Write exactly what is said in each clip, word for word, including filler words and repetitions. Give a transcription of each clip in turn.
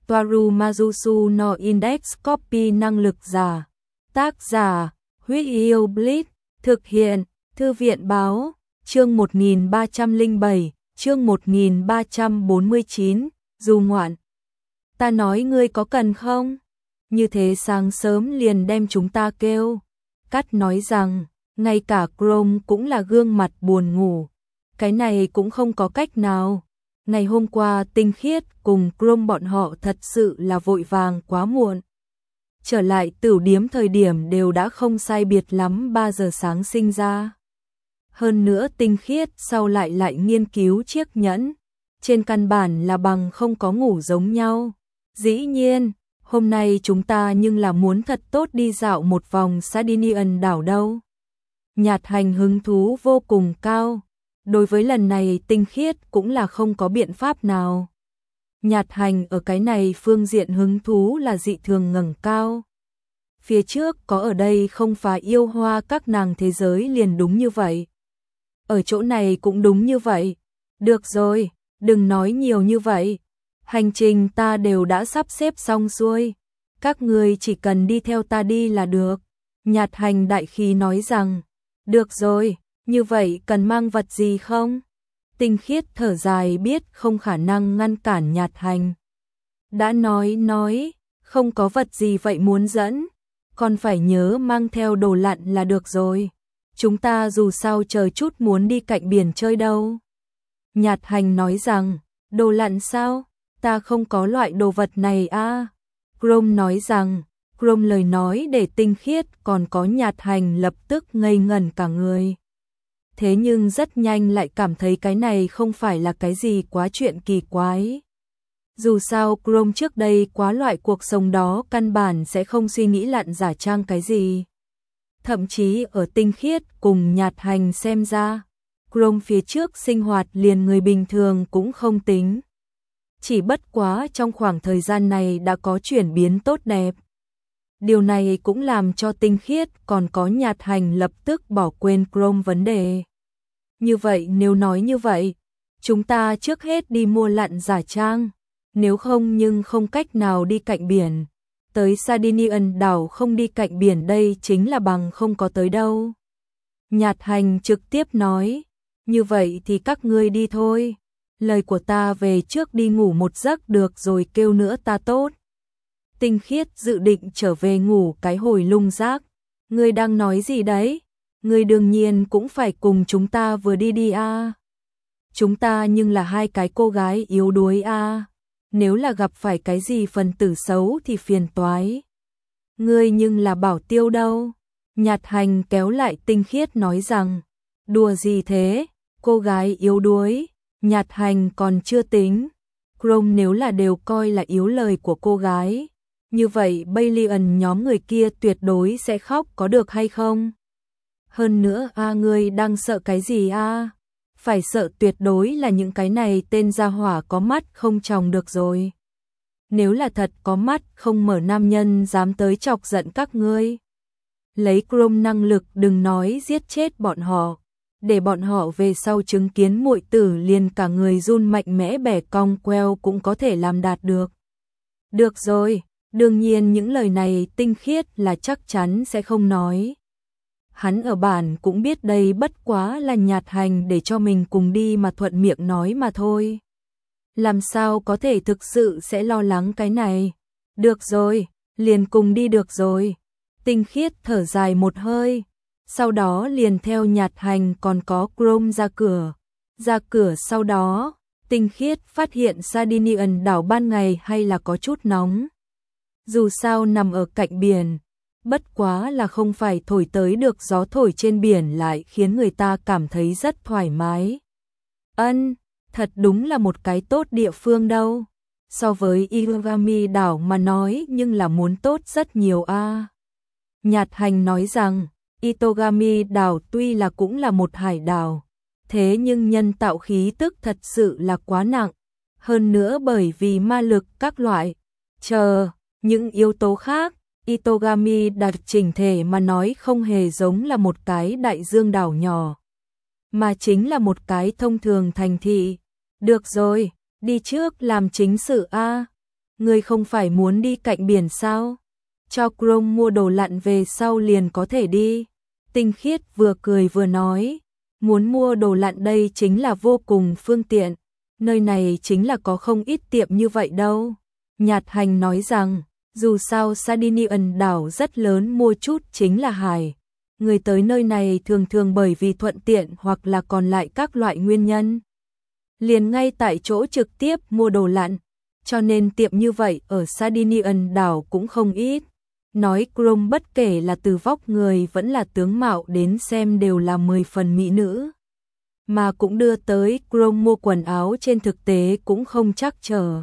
Toaru Majusu no Index Copy năng lực giả. Tác giả, Huyết Yêu Blitz, thực hiện, Thư viện báo, chương một nghìn ba trăm lẻ bảy, chương một nghìn ba trăm bốn mươi chín, du ngoạn. Ta nói ngươi có cần không? Như thế sáng sớm liền đem chúng ta kêu. Cát nói rằng, ngay cả Chrome cũng là gương mặt buồn ngủ. Cái này cũng không có cách nào. Ngày hôm qua Tinh Khiết cùng Chrome bọn họ thật sự là vội vàng quá muộn. Trở lại tửu điếm thời điểm đều đã không sai biệt lắm ba giờ sáng sinh ra. Hơn nữa Tinh Khiết sau lại lại nghiên cứu chiếc nhẫn. Trên căn bản là bằng không có ngủ giống nhau. Dĩ nhiên, hôm nay chúng ta nhưng là muốn thật tốt đi dạo một vòng Sardinian đảo đâu. Nhạt Hành hứng thú vô cùng cao. Đối với lần này Tinh Khiết cũng là không có biện pháp nào. Nhạt Hành ở cái này phương diện hứng thú là dị thường ngẩng cao. Phía trước có ở đây không phải yêu hoa các nàng thế giới liền đúng như vậy. Ở chỗ này cũng đúng như vậy. Được rồi, đừng nói nhiều như vậy. Hành trình ta đều đã sắp xếp xong xuôi. Các người chỉ cần đi theo ta đi là được. Nhạt Hành đại khí nói rằng, được rồi, như vậy cần mang vật gì không? Tinh Khiết thở dài biết không khả năng ngăn cản Nhạt Hành. Đã nói nói, không có vật gì vậy muốn dẫn, còn phải nhớ mang theo đồ lặn là được rồi. Chúng ta dù sao chờ chút muốn đi cạnh biển chơi đâu. Nhạt Hành nói rằng, đồ lặn sao? Ta không có loại đồ vật này à. Chrome nói rằng, Chrome lời nói để Tinh Khiết còn có Nhạt Hành lập tức ngây ngẩn cả người. Thế nhưng rất nhanh lại cảm thấy cái này không phải là cái gì quá chuyện kỳ quái. Dù sao Chrome trước đây quá loại cuộc sống đó căn bản sẽ không suy nghĩ lặn giả trang cái gì. Thậm chí ở Tinh Khiết cùng Nhạt Hành xem ra, Chrome phía trước sinh hoạt liền người bình thường cũng không tính. Chỉ bất quá trong khoảng thời gian này đã có chuyển biến tốt đẹp. Điều này cũng làm cho Tinh Khiết còn có Nhạt Hành lập tức bỏ quên Chrome vấn đề. Như vậy nếu nói như vậy, chúng ta trước hết đi mua lặn giả trang, nếu không nhưng không cách nào đi cạnh biển. Tới Sardinian đảo không đi cạnh biển đây chính là bằng không có tới đâu. Nhạt Hành trực tiếp nói, như vậy thì các ngươi đi thôi. Lời của ta về trước đi ngủ một giấc được rồi kêu nữa ta tốt. Tinh Khiết dự định trở về ngủ cái hồi lung rác. Ngươi đang nói gì đấy? Ngươi đương nhiên cũng phải cùng chúng ta vừa đi đi a. Chúng ta nhưng là hai cái cô gái yếu đuối a. Nếu là gặp phải cái gì phần tử xấu thì phiền toái. Ngươi nhưng là bảo tiêu đâu? Nhạt Hành kéo lại Tinh Khiết nói rằng, đùa gì thế? Cô gái yếu đuối, Nhạt Hành còn chưa tính. Chrome nếu là đều coi là yếu lời của cô gái, như vậy Balian nhóm người kia tuyệt đối sẽ khóc có được hay không? Hơn nữa a à, ngươi đang sợ cái gì a? À? Phải sợ tuyệt đối là những cái này tên gia hỏa có mắt không tròng được rồi. Nếu là thật có mắt không mở nam nhân dám tới chọc giận các ngươi. Lấy Chrome năng lực đừng nói giết chết bọn họ. Để bọn họ về sau chứng kiến muội tử liền cả người run mạnh mẽ bẻ cong queo cũng có thể làm đạt được. Được rồi, đương nhiên những lời này Tinh Khiết là chắc chắn sẽ không nói. Hắn ở bản cũng biết đây bất quá là Nhạt Hành để cho mình cùng đi mà thuận miệng nói mà thôi. Làm sao có thể thực sự sẽ lo lắng cái này. Được rồi, liền cùng đi được rồi. Tinh Khiết thở dài một hơi. Sau đó liền theo Nhạt Hành còn có Chrome ra cửa. Ra cửa sau đó, Tinh Khiết phát hiện Sardinian đảo ban ngày hay là có chút nóng. Dù sao nằm ở cạnh biển, bất quá là không phải thổi tới được gió thổi trên biển lại khiến người ta cảm thấy rất thoải mái. Ân, thật đúng là một cái tốt địa phương đâu. So với Itogami đảo mà nói nhưng là muốn tốt rất nhiều a. À. Nhạt Hành nói rằng, Itogami đảo tuy là cũng là một hải đảo, thế nhưng nhân tạo khí tức thật sự là quá nặng. Hơn nữa bởi vì ma lực các loại, chờ, những yếu tố khác, Itogami đặt chỉnh thể mà nói không hề giống là một cái đại dương đảo nhỏ, mà chính là một cái thông thường thành thị. Được rồi, đi trước làm chính sự a. ngươi không phải muốn đi cạnh biển sao? Cho Chrome mua đồ lặn về sau liền có thể đi. Tinh Khiết vừa cười vừa nói, muốn mua đồ lặn đây chính là vô cùng phương tiện, nơi này chính là có không ít tiệm như vậy đâu. Nhạt Hành nói rằng, dù sao Sardinian đảo rất lớn, mua chút chính là hải. Người tới nơi này thường thường bởi vì thuận tiện hoặc là còn lại các loại nguyên nhân, liền ngay tại chỗ trực tiếp mua đồ lặn, cho nên tiệm như vậy ở Sardinian đảo cũng không ít. Nói Chrome bất kể là từ vóc người vẫn là tướng mạo đến xem đều là mười phần mỹ nữ. Mà cũng đưa tới Chrome mua quần áo trên thực tế cũng không chắc chờ.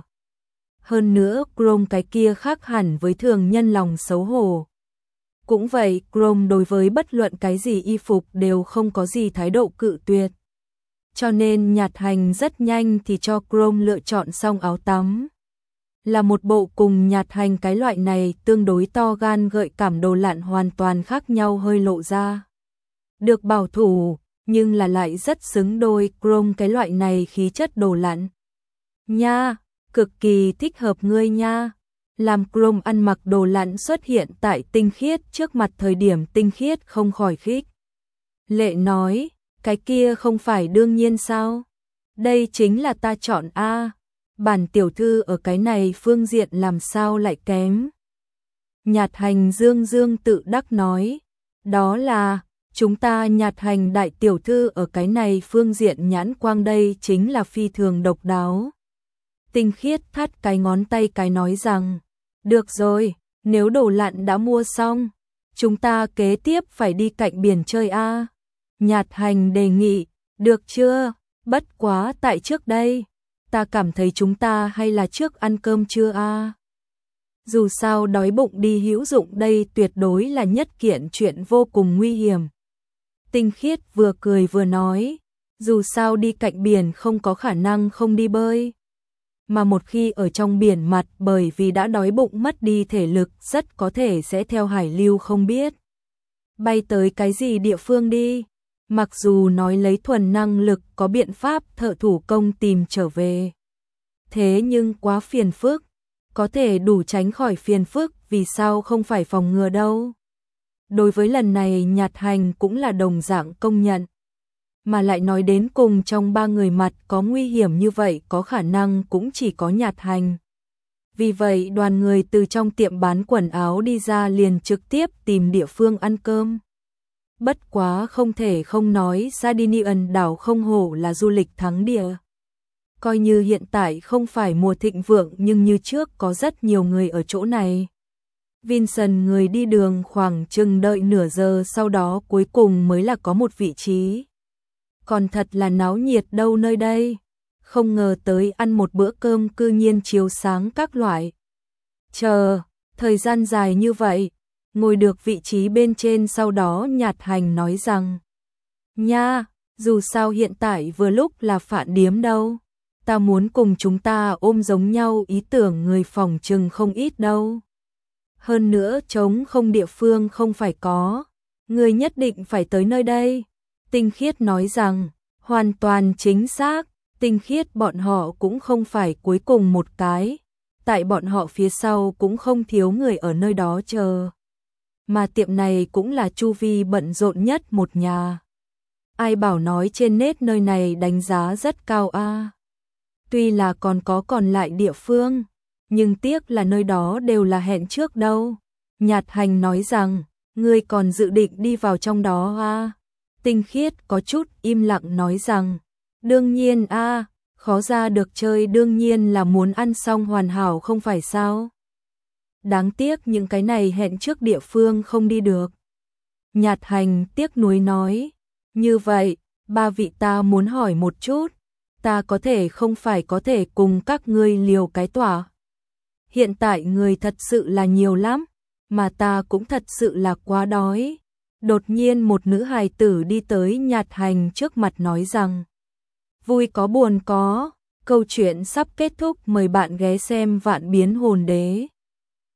Hơn nữa Chrome cái kia khác hẳn với thường nhân lòng xấu hổ. Cũng vậy, Chrome đối với bất luận cái gì y phục đều không có gì thái độ cự tuyệt. Cho nên Nhạt Hành rất nhanh thì cho Chrome lựa chọn xong áo tắm. Là một bộ cùng Nhạt Hành cái loại này tương đối to gan gợi cảm đồ lặn hoàn toàn khác nhau, hơi lộ ra. Được bảo thủ, nhưng là lại rất xứng đôi Chrome cái loại này khí chất đồ lặn. Nha, cực kỳ thích hợp ngươi nha. Làm Chrome ăn mặc đồ lặn xuất hiện tại Tinh Khiết trước mặt thời điểm, Tinh Khiết không khỏi khích lệ nói, cái kia không phải đương nhiên sao? Đây chính là ta chọn a. Bản tiểu thư ở cái này phương diện làm sao lại kém? Nhạt Hành dương dương tự đắc nói, đó là chúng ta Nhạt Hành đại tiểu thư ở cái này phương diện nhãn quang đây chính là phi thường độc đáo. Tinh Khiết thắt cái ngón tay cái nói rằng, được rồi, nếu đồ lặn đã mua xong, chúng ta kế tiếp phải đi cạnh biển chơi a. Nhạt Hành đề nghị, được chưa? Bất quá tại trước đây, ta cảm thấy chúng ta hay là trước ăn cơm trưa a. Dù sao đói bụng đi hữu dụng đây tuyệt đối là nhất kiện chuyện vô cùng nguy hiểm. Tinh Khiết vừa cười vừa nói, dù sao đi cạnh biển không có khả năng không đi bơi. Mà một khi ở trong biển mặt bởi vì đã đói bụng mất đi thể lực rất có thể sẽ theo hải lưu không biết bay tới cái gì địa phương đi. Mặc dù nói lấy thuần năng lực có biện pháp thợ thủ công tìm trở về, thế nhưng quá phiền phức, có thể đủ tránh khỏi phiền phức vì sao không phải phòng ngừa đâu. Đối với lần này Nhạt Hành cũng là đồng dạng công nhận. Mà lại nói đến cùng trong ba người mặt có nguy hiểm như vậy có khả năng cũng chỉ có Nhạt Hành. Vì vậy đoàn người từ trong tiệm bán quần áo đi ra liền trực tiếp tìm địa phương ăn cơm. Bất quá không thể không nói Sardinian đảo không hổ là du lịch thắng địa. Coi như hiện tại không phải mùa thịnh vượng nhưng như trước có rất nhiều người ở chỗ này. Vincent người đi đường khoảng chừng đợi nửa giờ sau đó cuối cùng mới là có một vị trí. Còn thật là náo nhiệt đâu nơi đây. Không ngờ tới ăn một bữa cơm cư nhiên chiếu sáng các loại. Chờ, thời gian dài như vậy, ngồi được vị trí bên trên sau đó Nhạt Hành nói rằng, nha, dù sao hiện tại vừa lúc là phạn điếm đâu. Ta muốn cùng chúng ta ôm giống nhau ý tưởng người phòng chừng không ít đâu. Hơn nữa trống không địa phương không phải có, người nhất định phải tới nơi đây. Tinh Khiết nói rằng, hoàn toàn chính xác, Tinh Khiết bọn họ cũng không phải cuối cùng một cái, tại bọn họ phía sau cũng không thiếu người ở nơi đó chờ. Mà tiệm này cũng là chu vi bận rộn nhất một nhà. Ai bảo nói trên nét nơi này đánh giá rất cao a. À. Tuy là còn có còn lại địa phương, nhưng tiếc là nơi đó đều là hẹn trước đâu. Nhạt Hành nói rằng, ngươi còn dự định đi vào trong đó à? Tinh Khiết có chút im lặng nói rằng, đương nhiên a, à, khó ra được chơi đương nhiên là muốn ăn xong hoàn hảo không phải sao? Đáng tiếc những cái này hẹn trước địa phương không đi được. Nhạt Hành tiếc nuối nói, như vậy, ba vị ta muốn hỏi một chút, ta có thể không phải có thể cùng các ngươi liều cái tỏa. Hiện tại người thật sự là nhiều lắm, mà ta cũng thật sự là quá đói. Đột nhiên một nữ hài tử đi tới Nhạt Hành trước mặt nói rằng, vui có buồn có, câu chuyện sắp kết thúc, mời bạn ghé xem Vạn Biến Hồn Đế.